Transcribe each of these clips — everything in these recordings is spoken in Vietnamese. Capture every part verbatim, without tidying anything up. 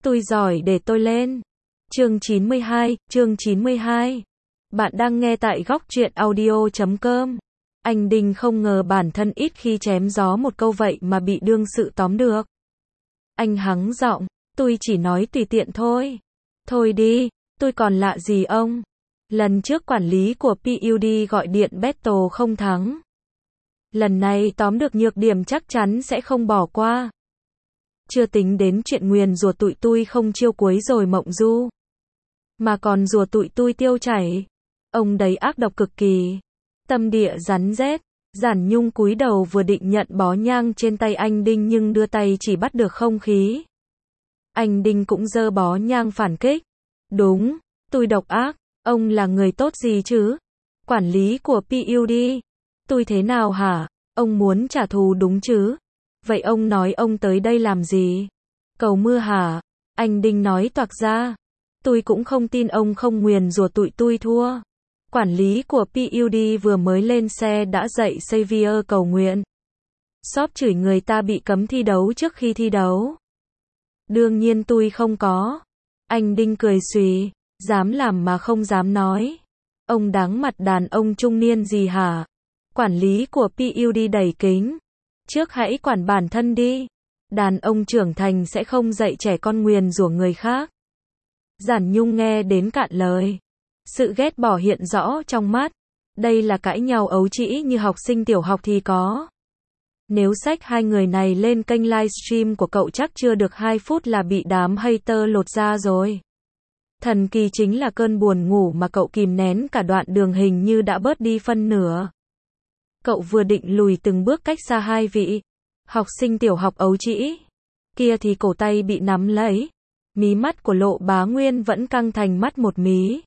Tôi giỏi để tôi lên. Chương chín mươi hai, chương chín mươi hai. Bạn đang nghe tại góc truyện audio chấm com. Anh Đinh không ngờ bản thân ít khi chém gió một câu vậy mà bị đương sự tóm được. Anh hắng giọng, tôi chỉ nói tùy tiện thôi. Thôi đi, tôi còn lạ gì ông. Lần trước quản lý của pê u đê gọi điện battle không thắng. Lần này tóm được nhược điểm chắc chắn sẽ không bỏ qua. Chưa tính đến chuyện nguyền rủa tụi tui không chiêu cuối rồi mộng du. Mà còn rủa tụi tui tiêu chảy. Ông đấy ác độc cực kỳ. Tâm địa rắn rết. Giản Nhung cúi đầu vừa định nhận bó nhang trên tay anh Đinh nhưng đưa tay chỉ bắt được không khí. Anh Đinh cũng giơ bó nhang phản kích. Đúng, tôi độc ác, ông là người tốt gì chứ? Quản lý của pê u đê. Tôi thế nào hả? Ông muốn trả thù đúng chứ? Vậy ông nói ông tới đây làm gì? Cầu mưa hả? Anh Đinh nói toạc ra. Tôi cũng không tin ông không nguyền rủa tụi tôi thua. Quản lý của pê u đê vừa mới lên xe đã dạy Xavier cầu nguyện. Shop chửi người ta bị cấm thi đấu trước khi thi đấu. Đương nhiên tôi không có. Anh Đinh cười xùy, dám làm mà không dám nói. Ông đáng mặt đàn ông trung niên gì hả? Quản lý của pê u đê đẩy kính. Trước hãy quản bản thân đi. Đàn ông trưởng thành sẽ không dạy trẻ con nguyền rủa người khác. Giản Nhung nghe đến cạn lời. Sự ghét bỏ hiện rõ trong mắt. Đây là cãi nhau ấu trĩ như học sinh tiểu học thì có. Nếu xách hai người này lên kênh livestream của cậu chắc chưa được hai phút là bị đám hater lột ra rồi. Thần kỳ chính là cơn buồn ngủ mà cậu kìm nén cả đoạn đường hình như đã bớt đi phân nửa. Cậu vừa định lùi từng bước cách xa hai vị học sinh tiểu học ấu trĩ kia thì cổ tay bị nắm lấy. Mí mắt của Lộ Bá Nguyên vẫn căng thành mắt một mí.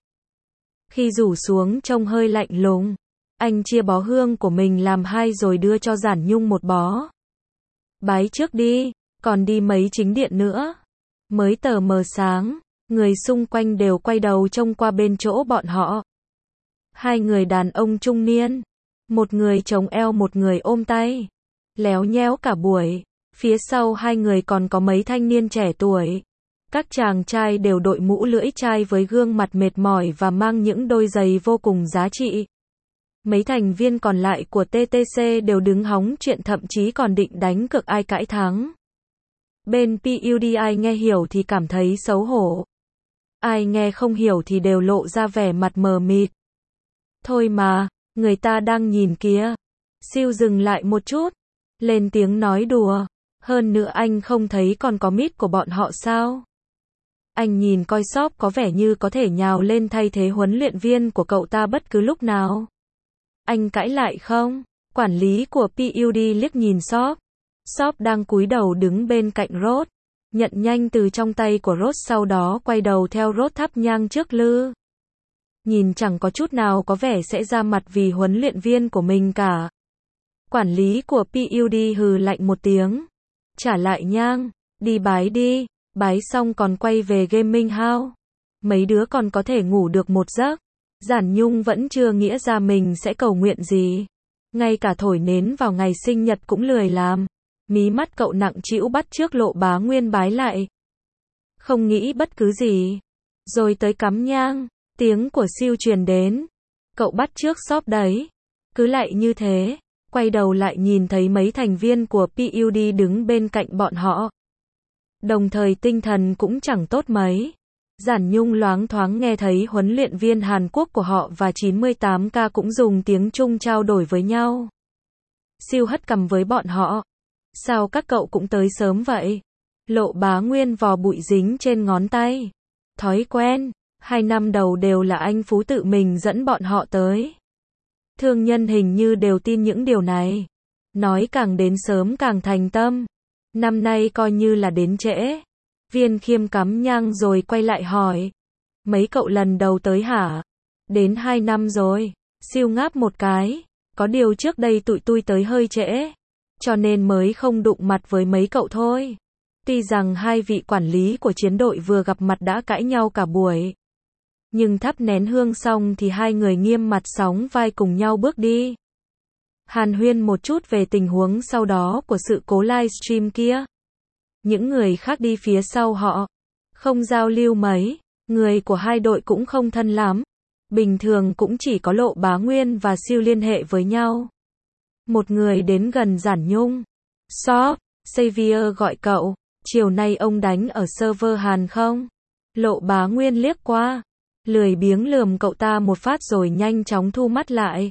Khi rủ xuống trông hơi lạnh lùng. Anh chia bó hương của mình làm hai rồi đưa cho Giản Nhung một bó. Bái trước đi, còn đi mấy chính điện nữa. Mới tờ mờ sáng, người xung quanh đều quay đầu trông qua bên chỗ bọn họ. Hai người đàn ông trung niên. Một người chống eo một người ôm tay. Léo nhéo cả buổi. Phía sau hai người còn có mấy thanh niên trẻ tuổi. Các chàng trai đều đội mũ lưỡi chai với gương mặt mệt mỏi và mang những đôi giày vô cùng giá trị. Mấy thành viên còn lại của tê tê xê đều đứng hóng chuyện thậm chí còn định đánh cược ai cãi thắng. Bên pê u đê ai nghe hiểu thì cảm thấy xấu hổ. Ai nghe không hiểu thì đều lộ ra vẻ mặt mờ mịt. Thôi mà, người ta đang nhìn kìa. Siêu dừng lại một chút. Lên tiếng nói đùa. Hơn nữa anh không thấy còn có mít của bọn họ sao? Anh nhìn coi shop có vẻ như có thể nhào lên thay thế huấn luyện viên của cậu ta bất cứ lúc nào. Anh cãi lại không? Quản lý của pê u đê liếc nhìn shop. Shop đang cúi đầu đứng bên cạnh Rốt. Nhận nhanh từ trong tay của Rốt sau đó quay đầu theo Rốt thắp nhang trước lư. Nhìn chẳng có chút nào có vẻ sẽ ra mặt vì huấn luyện viên của mình cả. Quản lý của pê u đê hừ lạnh một tiếng. Trả lại nhang. Đi bái đi. Bái xong còn quay về gaming house. Mấy đứa còn có thể ngủ được một giấc. Giản Nhung vẫn chưa nghĩa ra mình sẽ cầu nguyện gì. Ngay cả thổi nến vào ngày sinh nhật cũng lười làm. Mí mắt cậu nặng trĩu bắt trước Lộ Bá Nguyên bái lại. Không nghĩ bất cứ gì. Rồi tới cắm nhang. Tiếng của siêu truyền đến. Cậu bắt trước shop đấy. Cứ lại như thế. Quay đầu lại nhìn thấy mấy thành viên của pê u đê đứng bên cạnh bọn họ. Đồng thời tinh thần cũng chẳng tốt mấy. Giản Nhung loáng thoáng nghe thấy huấn luyện viên Hàn Quốc của họ và chín mươi tám ca cũng dùng tiếng Trung trao đổi với nhau. Siêu hất cằm với bọn họ. Sao các cậu cũng tới sớm vậy? Lộ Bá Nguyên vò bụi dính trên ngón tay. Thói quen, hai năm đầu đều là anh Phú tự mình dẫn bọn họ tới. Thương nhân hình như đều tin những điều này. Nói càng đến sớm càng thành tâm. Năm nay coi như là đến trễ. Viên Khiêm cắm nhang rồi quay lại hỏi. Mấy cậu lần đầu tới hả? Đến hai năm rồi. Siêu ngáp một cái. Có điều trước đây tụi tôi tới hơi trễ. Cho nên mới không đụng mặt với mấy cậu thôi. Tuy rằng hai vị quản lý của chiến đội vừa gặp mặt đã cãi nhau cả buổi. Nhưng thắp nén hương xong thì hai người nghiêm mặt sóng vai cùng nhau bước đi. Hàn huyên một chút về tình huống sau đó của sự cố livestream kia. Những người khác đi phía sau họ. Không giao lưu mấy, người của hai đội cũng không thân lắm. Bình thường cũng chỉ có Lộ Bá Nguyên và Siêu liên hệ với nhau. Một người đến gần Giản Nhung. Shop, Xavier gọi cậu, chiều nay ông đánh ở server Hàn không? Lộ Bá Nguyên liếc qua, lười biếng lườm cậu ta một phát rồi nhanh chóng thu mắt lại.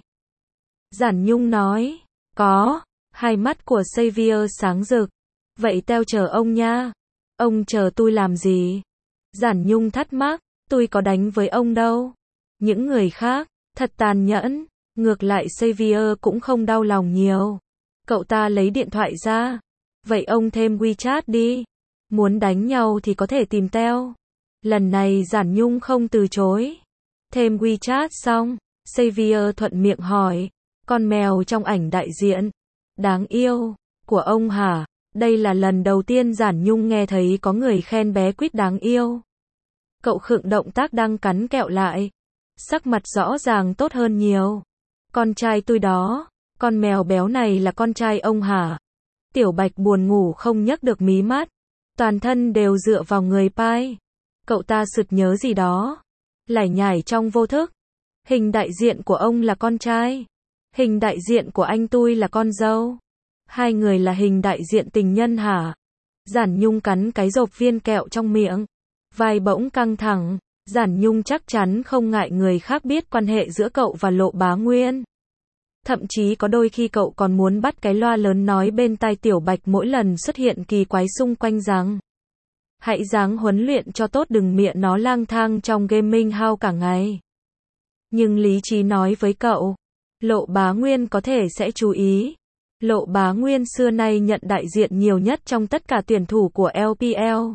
Giản Nhung nói, có, hai mắt của Xavier sáng rực. Vậy teo chờ ông nha. Ông chờ tôi làm gì? Giản Nhung thắc mắc, tôi có đánh với ông đâu. Những người khác, thật tàn nhẫn, ngược lại Xavier cũng không đau lòng nhiều. Cậu ta lấy điện thoại ra. Vậy ông thêm WeChat đi. Muốn đánh nhau thì có thể tìm teo. Lần này Giản Nhung không từ chối. Thêm WeChat xong, Xavier thuận miệng hỏi, con mèo trong ảnh đại diện, đáng yêu, của ông hả? Đây là lần đầu tiên Giản Nhung nghe thấy có người khen bé Quýt đáng yêu. Cậu khựng động tác đang cắn kẹo lại. Sắc mặt rõ ràng tốt hơn nhiều. Con trai tôi đó, con mèo béo này là con trai ông hả? Tiểu Bạch buồn ngủ không nhấc được mí mắt. Toàn thân đều dựa vào người Pai. Cậu ta sực nhớ gì đó. Lải nhải trong vô thức. Hình đại diện của ông là con trai. Hình đại diện của anh tôi là con dâu. Hai người là hình đại diện tình nhân hả? Giản Nhung cắn cái rộp viên kẹo trong miệng. Vai bỗng căng thẳng. Giản Nhung chắc chắn không ngại người khác biết quan hệ giữa cậu và Lộ Bá Nguyên. Thậm chí có đôi khi cậu còn muốn bắt cái loa lớn nói bên tai Tiểu Bạch mỗi lần xuất hiện kỳ quái xung quanh rằng hãy ráng huấn luyện cho tốt, đừng miệng nó lang thang trong gaming house cả ngày. Nhưng lý trí nói với cậu, Lộ Bá Nguyên có thể sẽ chú ý. Lộ Bá Nguyên xưa nay nhận đại diện nhiều nhất trong tất cả tuyển thủ của lờ pê lờ.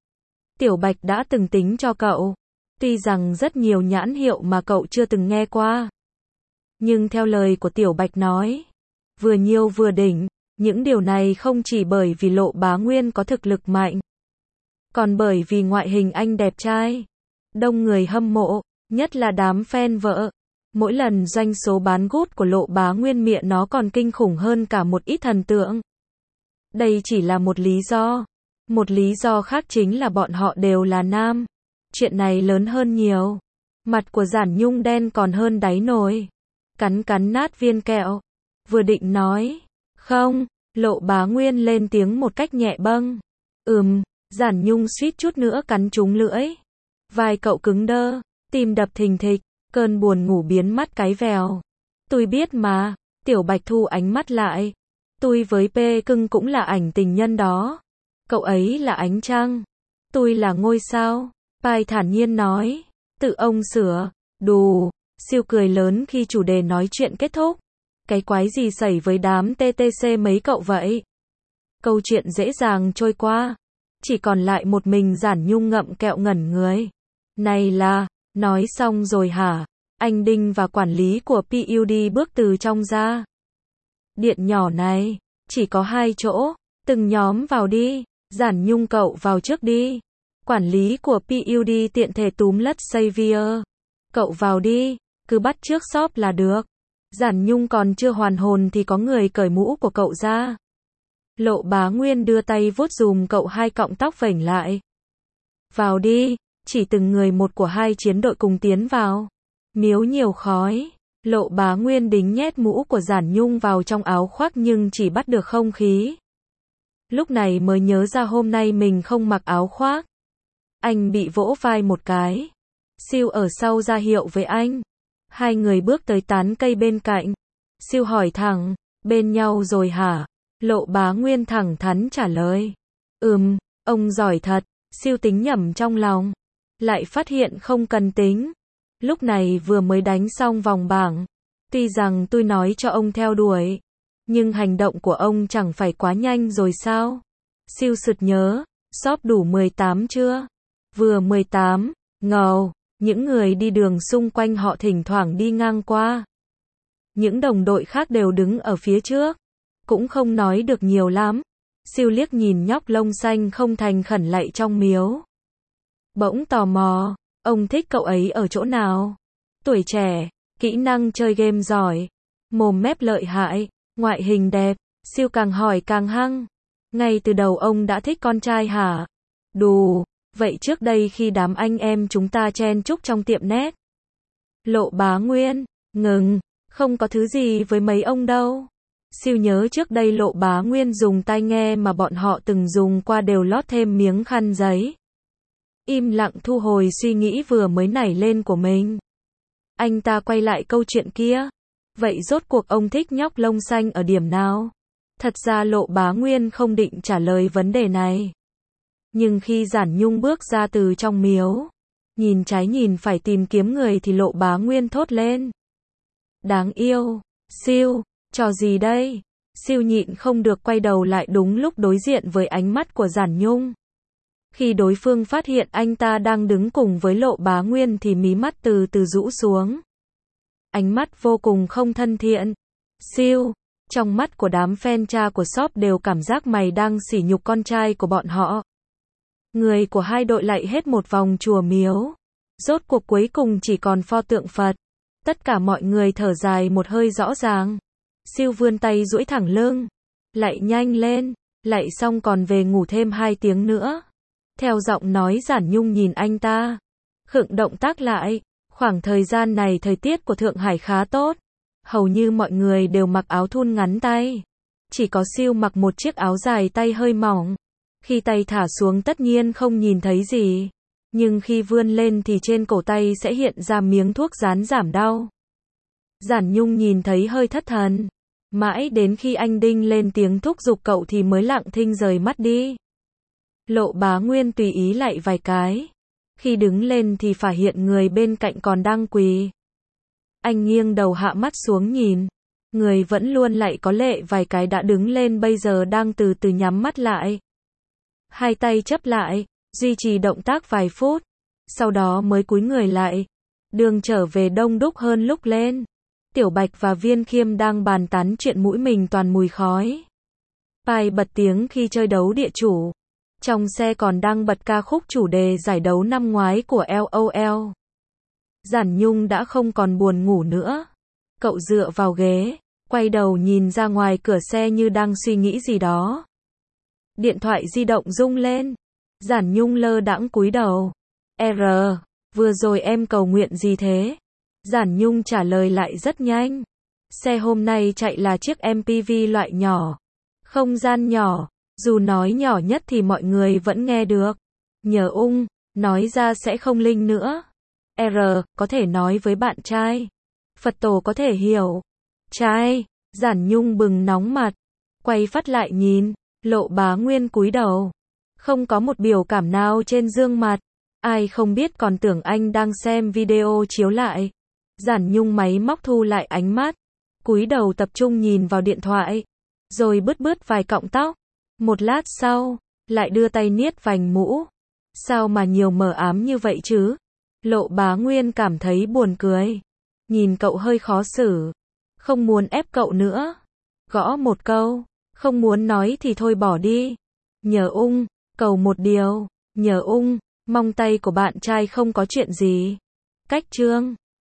Tiểu Bạch đã từng tính cho cậu. Tuy rằng rất nhiều nhãn hiệu mà cậu chưa từng nghe qua. Nhưng theo lời của Tiểu Bạch nói, vừa nhiều vừa đỉnh, những điều này không chỉ bởi vì Lộ Bá Nguyên có thực lực mạnh, còn bởi vì ngoại hình anh đẹp trai, đông người hâm mộ, nhất là đám fan vợ. Mỗi lần doanh số bán gút của Lộ Bá Nguyên miệng nó còn kinh khủng hơn cả một ít thần tượng. Đây chỉ là một lý do. Một lý do khác chính là bọn họ đều là nam. Chuyện này lớn hơn nhiều. Mặt của Giản Nhung đen còn hơn đáy nồi. Cắn cắn nát viên kẹo. Vừa định nói, không, Lộ Bá Nguyên lên tiếng một cách nhẹ bâng. Ừm, Giản Nhung suýt chút nữa cắn trúng lưỡi. Vai cậu cứng đơ, tim đập thình thịch, cơn buồn ngủ biến mất cái vèo. Tôi biết mà, Tiểu Bạch thu ánh mắt lại. Tôi với P cưng cũng là ảnh tình nhân đó. Cậu ấy là ánh trăng. Tôi là ngôi sao. Pai thản nhiên nói. Tự ông sửa. Đù. Siêu cười lớn khi chủ đề nói chuyện kết thúc. Cái quái gì xảy với đám tê tê xê mấy cậu vậy? Câu chuyện dễ dàng trôi qua. Chỉ còn lại một mình Giản Nhung ngậm kẹo ngẩn người. Này là, nói xong rồi hả? Anh Đinh và quản lý của pê u đê bước từ trong ra. Điện nhỏ này, chỉ có hai chỗ, từng nhóm vào đi. Giản Nhung cậu vào trước đi. Quản lý của pê u đê tiện thể túm lất Xavier. Cậu vào đi, cứ bắt trước shop là được. Giản Nhung còn chưa hoàn hồn thì có người cởi mũ của cậu ra. Lộ Bá Nguyên đưa tay vuốt dùm cậu hai cọng tóc vểnh lại. Vào đi, chỉ từng người một của hai chiến đội cùng tiến vào. Miếu nhiều khói. Lộ Bá Nguyên đính nhét mũ của Giản Nhung vào trong áo khoác nhưng chỉ bắt được không khí. Lúc này mới nhớ ra hôm nay mình không mặc áo khoác. Anh bị vỗ vai một cái. Siêu ở sau ra hiệu với anh. Hai người bước tới tán cây bên cạnh. Siêu hỏi thẳng, bên nhau rồi hả? Lộ Bá Nguyên thẳng thắn trả lời. Ừm, ông giỏi thật. Siêu tính nhẩm trong lòng. Lại phát hiện không cần tính. Lúc này vừa mới đánh xong vòng bảng. Tuy rằng tôi nói cho ông theo đuổi. Nhưng hành động của ông chẳng phải quá nhanh rồi sao? Siêu sực nhớ. Shop đủ mười tám chưa? Vừa mười tám. Ngầu. Những người đi đường xung quanh họ thỉnh thoảng đi ngang qua. Những đồng đội khác đều đứng ở phía trước. Cũng không nói được nhiều lắm. Siêu liếc nhìn nhóc lông xanh không thành khẩn lạy trong miếu. Bỗng tò mò. Ông thích cậu ấy ở chỗ nào? Tuổi trẻ, kỹ năng chơi game giỏi, mồm mép lợi hại, ngoại hình đẹp. Siêu càng hỏi càng hăng. Ngay từ đầu ông đã thích con trai hả? Đù. Vậy trước đây khi đám anh em chúng ta chen chúc trong tiệm net. Lộ Bá Nguyên, ngừng, không có thứ gì với mấy ông đâu. Siêu nhớ trước đây Lộ Bá Nguyên dùng tai nghe mà bọn họ từng dùng qua đều lót thêm miếng khăn giấy. Im lặng thu hồi suy nghĩ vừa mới nảy lên của mình. Anh ta quay lại câu chuyện kia. Vậy rốt cuộc ông thích nhóc lông xanh ở điểm nào? Thật ra Lộ Bá Nguyên không định trả lời vấn đề này. Nhưng khi Giản Nhung bước ra từ trong miếu, nhìn trái nhìn phải tìm kiếm người thì Lộ Bá Nguyên thốt lên. Đáng yêu, Siêu, trò gì đây? Siêu nhịn không được quay đầu lại đúng lúc đối diện với ánh mắt của Giản Nhung. Khi đối phương phát hiện anh ta đang đứng cùng với Lộ Bá Nguyên thì mí mắt từ từ rũ xuống. Ánh mắt vô cùng không thân thiện. Siêu, trong mắt của đám fan cha của shop đều cảm giác mày đang sỉ nhục con trai của bọn họ. Người của hai đội lại hết một vòng chùa miếu. Rốt cuộc cuối cùng chỉ còn pho tượng Phật. Tất cả mọi người thở dài một hơi rõ ràng. Siêu vươn tay duỗi thẳng lưng. Lại nhanh lên, lại xong còn về ngủ thêm hai tiếng nữa. Theo giọng nói Giản Nhung nhìn anh ta. Khựng động tác lại. Khoảng thời gian này thời tiết của Thượng Hải khá tốt. Hầu như mọi người đều mặc áo thun ngắn tay. Chỉ có Siêu mặc một chiếc áo dài tay hơi mỏng. Khi tay thả xuống tất nhiên không nhìn thấy gì. Nhưng khi vươn lên thì trên cổ tay sẽ hiện ra miếng thuốc dán giảm đau. Giản Nhung nhìn thấy hơi thất thần. Mãi đến khi anh Đinh lên tiếng thúc giục cậu thì mới lặng thinh rời mắt đi. Lộ Bá Nguyên tùy ý lại vài cái. Khi đứng lên thì phát hiện người bên cạnh còn đang quỳ. Anh nghiêng đầu hạ mắt xuống nhìn. Người vẫn luôn lại có lệ vài cái đã đứng lên bây giờ đang từ từ nhắm mắt lại. Hai tay chấp lại, duy trì động tác vài phút. Sau đó mới cúi người lại. Đường trở về đông đúc hơn lúc lên. Tiểu Bạch và Viên Khiêm đang bàn tán chuyện mũi mình toàn mùi khói. Pai bật tiếng khi chơi đấu địa chủ. Trong xe còn đang bật ca khúc chủ đề giải đấu năm ngoái của LOL. Giản Nhung đã không còn buồn ngủ nữa. Cậu dựa vào ghế, quay đầu nhìn ra ngoài cửa xe như đang suy nghĩ gì đó. Điện thoại di động rung lên. Giản Nhung lơ đãng cúi đầu. R, vừa rồi em cầu nguyện gì thế? Giản Nhung trả lời lại rất nhanh. Xe hôm nay chạy là chiếc em pê vê loại nhỏ. Không gian nhỏ, dù nói nhỏ nhất thì mọi người vẫn nghe được. Nhờ ung, nói ra sẽ không linh nữa. R, có thể nói với bạn trai. Phật tổ có thể hiểu. Trai, Giản Nhung bừng nóng mặt. Quay phát lại nhìn, Lộ Bá Nguyên cúi đầu. Không có một biểu cảm nào trên gương mặt. Ai không biết còn tưởng anh đang xem video chiếu lại. Giản Nhung máy móc thu lại ánh mắt. Cúi đầu tập trung nhìn vào điện thoại. Rồi bứt bứt vài cọng tóc. Một lát sau, lại đưa tay niết vành mũ. Sao mà nhiều mờ ám như vậy chứ? Lộ Bá Nguyên cảm thấy buồn cười. Nhìn cậu hơi khó xử. Không muốn ép cậu nữa. Gõ một câu. Không muốn nói thì thôi bỏ đi. Nhờ ung, cầu một điều. Nhờ ung, mong tay của bạn trai không có chuyện gì. Cách chương